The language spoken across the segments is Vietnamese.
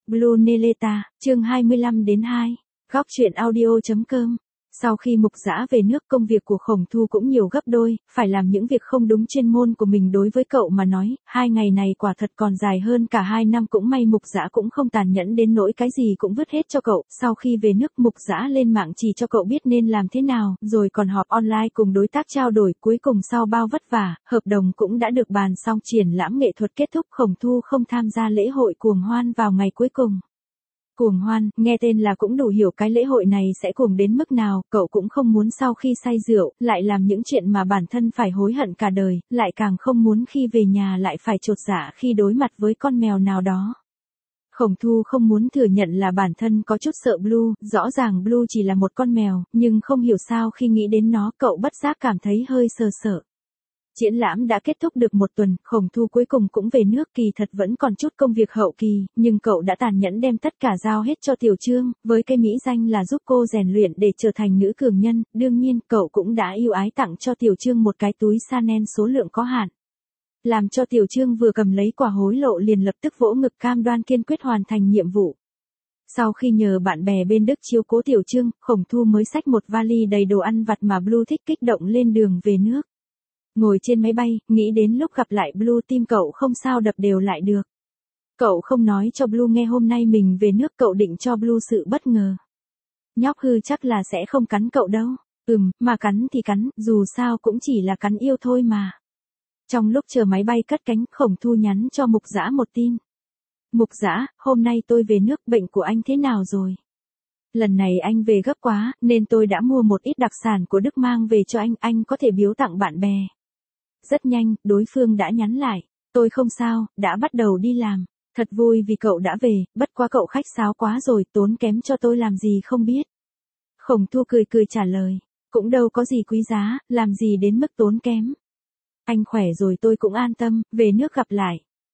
Blue Neleta, chương 25-2, góc truyện audio.com. Sau khi Mục Dã về nước, công việc của Khổng Thu cũng nhiều gấp đôi, phải làm những việc không đúng chuyên môn của mình. Đối với cậu mà nói, 2 ngày này quả thật còn dài hơn cả 2 năm. Cũng may Mục Dã cũng không tàn nhẫn đến nỗi cái gì cũng vứt hết cho cậu. Sau khi về nước, Mục Dã lên mạng chỉ cho cậu biết nên làm thế nào, rồi còn họp online cùng đối tác trao đổi. Cuối cùng sau bao vất vả, hợp đồng cũng đã được bàn xong. Triển lãm nghệ thuật kết thúc, Khổng Thu không tham gia lễ hội cuồng hoan vào ngày cuối cùng. Cuồng hoan, nghe tên là cũng đủ hiểu cái lễ hội này sẽ cuồng đến mức nào. Cậu cũng không muốn sau khi say rượu, lại làm những chuyện mà bản thân phải hối hận cả đời, lại càng không muốn khi về nhà lại phải chột dạ khi đối mặt với con mèo nào đó. Khổng Thu không muốn thừa nhận là bản thân có chút sợ Blue, rõ ràng Blue chỉ là một con mèo, nhưng không hiểu sao khi nghĩ đến nó, cậu bất giác cảm thấy hơi sợ sợ. Triển lãm đã kết thúc được 1 tuần, Khổng Thu cuối cùng cũng về nước. Kỳ thật vẫn còn chút công việc hậu kỳ, nhưng cậu đã tàn nhẫn đem tất cả giao hết cho Tiểu Trương, với cái mỹ danh là giúp cô rèn luyện để trở thành nữ cường nhân. Đương nhiên, cậu cũng đã ưu ái tặng cho Tiểu Trương một cái túi Chanel số lượng có hạn. Làm cho Tiểu Trương vừa cầm lấy quả hối lộ liền lập tức vỗ ngực cam đoan kiên quyết hoàn thành nhiệm vụ. Sau khi nhờ bạn bè bên Đức chiếu cố Tiểu Trương, Khổng Thu mới xách một vali đầy đồ ăn vặt mà Blue thích, kích động lên đường về nước. Ngồi trên máy bay, nghĩ đến lúc gặp lại Blue, tim cậu không sao đập đều lại được. Cậu không nói cho Blue nghe hôm nay mình về nước, cậu định cho Blue sự bất ngờ. Nhóc hư chắc là sẽ không cắn cậu đâu. Mà cắn thì cắn, dù sao cũng chỉ là cắn yêu thôi mà. Trong lúc chờ máy bay cất cánh, Khổng Thu nhắn cho Mục Dã một tin. Mục Dã, hôm nay tôi về nước, bệnh của anh thế nào rồi? Lần này anh về gấp quá, nên tôi đã mua một ít đặc sản của Đức mang về cho anh có thể biếu tặng bạn bè. Rất nhanh, đối phương đã nhắn lại. Tôi không sao, đã bắt đầu đi làm. Thật vui vì cậu đã về, bất quá cậu khách sáo quá rồi, tốn kém cho tôi làm gì không biết. Khổng Thu cười cười trả lời. Cũng đâu có gì quý giá, làm gì đến mức tốn kém. Anh khỏe rồi tôi cũng an tâm, về nước gặp lại.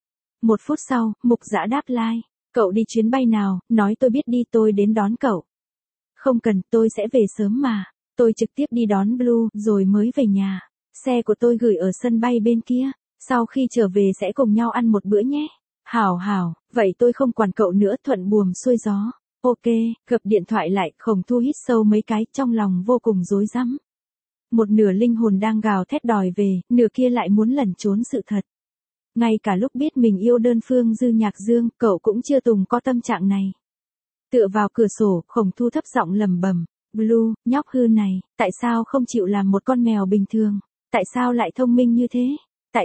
1 phút sau, Mục Dã đáp like. Cậu đi chuyến bay nào, nói tôi biết đi, tôi đến đón cậu. Không cần, tôi sẽ về sớm mà. Tôi trực tiếp đi đón Blue, rồi mới về nhà. Xe của tôi gửi ở sân bay bên kia. Sau khi trở về sẽ cùng nhau ăn một bữa nhé. Hảo, vậy tôi không quản cậu nữa, thuận buồm xuôi gió. Ok, gập điện thoại lại, Khổng Thu hít sâu mấy cái, trong lòng vô cùng rối rắm. Một nửa linh hồn đang gào thét đòi về, nửa kia lại muốn lẩn trốn sự thật. Ngay cả lúc biết mình yêu đơn phương Dư Nhạc Dương, cậu cũng chưa từng có tâm trạng này. Tựa vào cửa sổ, Khổng Thu thấp giọng lẩm bẩm. Blue, nhóc hư này, tại sao không chịu làm một con mèo bình thường? Tại sao lại thông minh như thế?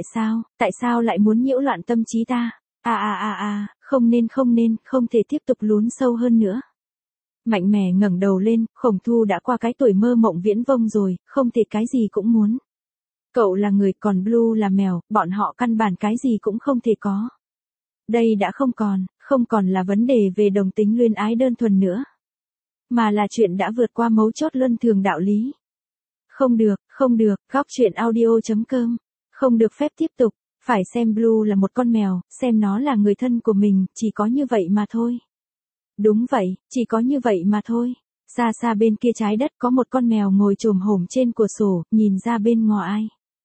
Tại sao lại muốn nhiễu loạn tâm trí ta? Không nên, không thể tiếp tục lún sâu hơn nữa. Mạnh mẽ ngẩng đầu lên, Khổng Thu đã qua cái tuổi mơ mộng viễn vông rồi, không thể cái gì cũng muốn. Cậu là người, còn Blue là mèo, bọn họ căn bản cái gì cũng không thể có. Đây đã không còn là vấn đề về đồng tính luyến ái đơn thuần nữa. Mà là chuyện đã vượt qua mấu chốt luân thường đạo lý. Không được, góc truyện audio.com. Không được phép tiếp tục, phải xem Blue là một con mèo, xem nó là người thân của mình, chỉ có như vậy mà thôi. Đúng vậy, chỉ có như vậy mà thôi. Xa xa bên kia trái đất có một con mèo ngồi chồm hổm trên cửa sổ, nhìn ra bên ngoài.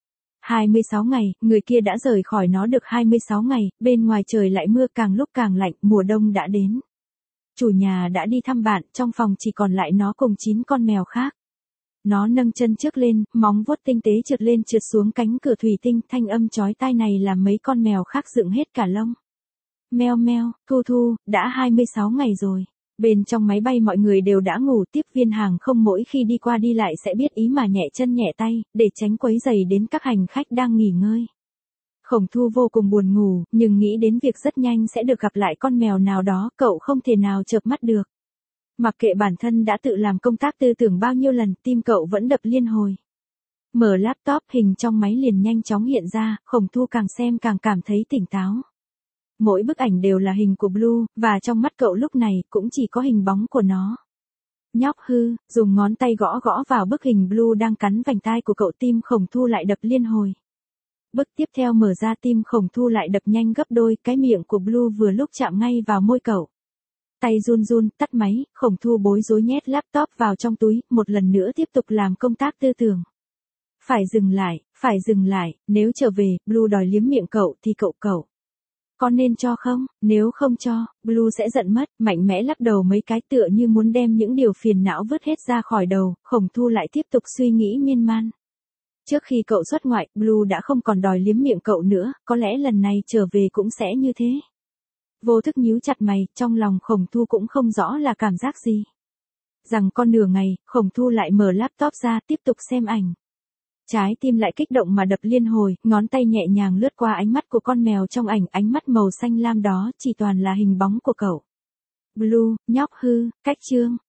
26 ngày, người kia đã rời khỏi nó được 26 ngày, bên ngoài trời lại mưa, càng lúc càng lạnh, mùa đông đã đến. Chủ nhà đã đi thăm bạn, trong phòng chỉ còn lại nó cùng 9 con mèo khác. Nó nâng chân trước lên, móng vuốt tinh tế trượt lên trượt xuống cánh cửa thủy tinh, thanh âm chói tai này làm mấy con mèo khác dựng hết cả lông. Meo meo, Thu, đã 26 ngày rồi. Bên trong máy bay mọi người đều đã ngủ, tiếp viên hàng không mỗi khi đi qua đi lại sẽ biết ý mà nhẹ chân nhẹ tay, để tránh quấy rầy đến các hành khách đang nghỉ ngơi. Khổng Thu vô cùng buồn ngủ, nhưng nghĩ đến việc rất nhanh sẽ được gặp lại con mèo nào đó, cậu không thể nào chợp mắt được. Mặc kệ bản thân đã tự làm công tác tư tưởng bao nhiêu lần, tim cậu vẫn đập liên hồi. Mở laptop, hình trong máy liền nhanh chóng hiện ra, Khổng Thu càng xem càng cảm thấy tỉnh táo. Mỗi bức ảnh đều là hình của Blue, và trong mắt cậu lúc này cũng chỉ có hình bóng của nó. Nhóc hư, dùng ngón tay gõ vào bức hình Blue đang cắn vành tai của cậu, tim Khổng Thu lại đập liên hồi. Bức tiếp theo mở ra, tim Khổng Thu lại đập nhanh gấp đôi, cái miệng của Blue vừa lúc chạm ngay vào môi cậu. Tay run, tắt máy, Khổng Thu bối rối nhét laptop vào trong túi, một lần nữa tiếp tục làm công tác tư tưởng. Phải dừng lại, nếu trở về, Blue đòi liếm miệng cậu thì cậu. Con nên cho không? Nếu không cho, Blue sẽ giận mất, mạnh mẽ lắc đầu mấy cái tựa như muốn đem những điều phiền não vứt hết ra khỏi đầu, Khổng Thu lại tiếp tục suy nghĩ miên man. Trước khi cậu xuất ngoại, Blue đã không còn đòi liếm miệng cậu nữa, có lẽ lần này trở về cũng sẽ như thế. Vô thức nhíu chặt mày, trong lòng Khổng Thu cũng không rõ là cảm giác gì. Rằng con nửa ngày, Khổng Thu lại mở laptop ra tiếp tục xem ảnh. Trái tim lại kích động mà đập liên hồi, ngón tay nhẹ nhàng lướt qua ánh mắt của con mèo trong ảnh, ánh mắt màu xanh lam đó chỉ toàn là hình bóng của cậu. Blue, nhóc hư, cách chương.